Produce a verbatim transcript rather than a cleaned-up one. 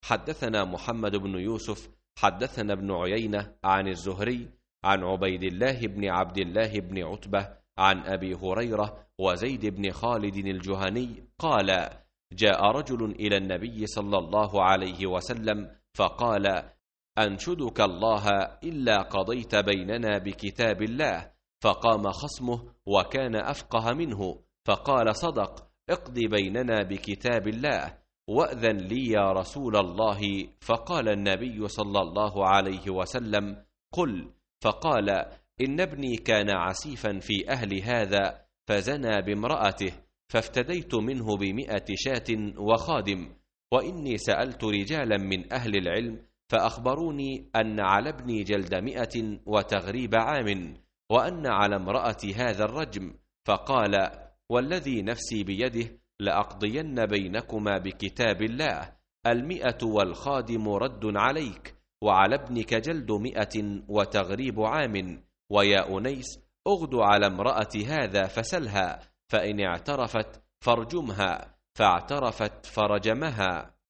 حدثنا محمد بن يوسف حدثنا ابن عيينة عن الزهري عن عبيد الله بن عبد الله بن عتبة عن أبي هريرة وزيد بن خالد الجهني قال: جاء رجل إلى النبي صلى الله عليه وسلم فقال: أنشدك الله إلا قضيت بيننا بكتاب الله. فقام خصمه وكان أفقه منه فقال: صدق، اقض بيننا بكتاب الله وأذن لي يا رسول الله. فقال النبي صلى الله عليه وسلم: قل. فقال: إن ابني كان عسيفا في أهل هذا فزنى بامرأته فافتديت منه بمئة شاة وخادم، وإني سألت رجالا من أهل العلم فأخبروني أن على ابني جلد مئة وتغريب عام، وأن على امرأة هذا الرجم. فقال: والذي نفسي بيده لأقضين بينكما بكتاب الله، المئة والخادم رد عليك، وعلى ابنك جلد مئة وتغريب عام. ويا أنيس، اغد على امرأة هذا فسلها، فإن اعترفت فارجمها، فاعترفت فرجمها.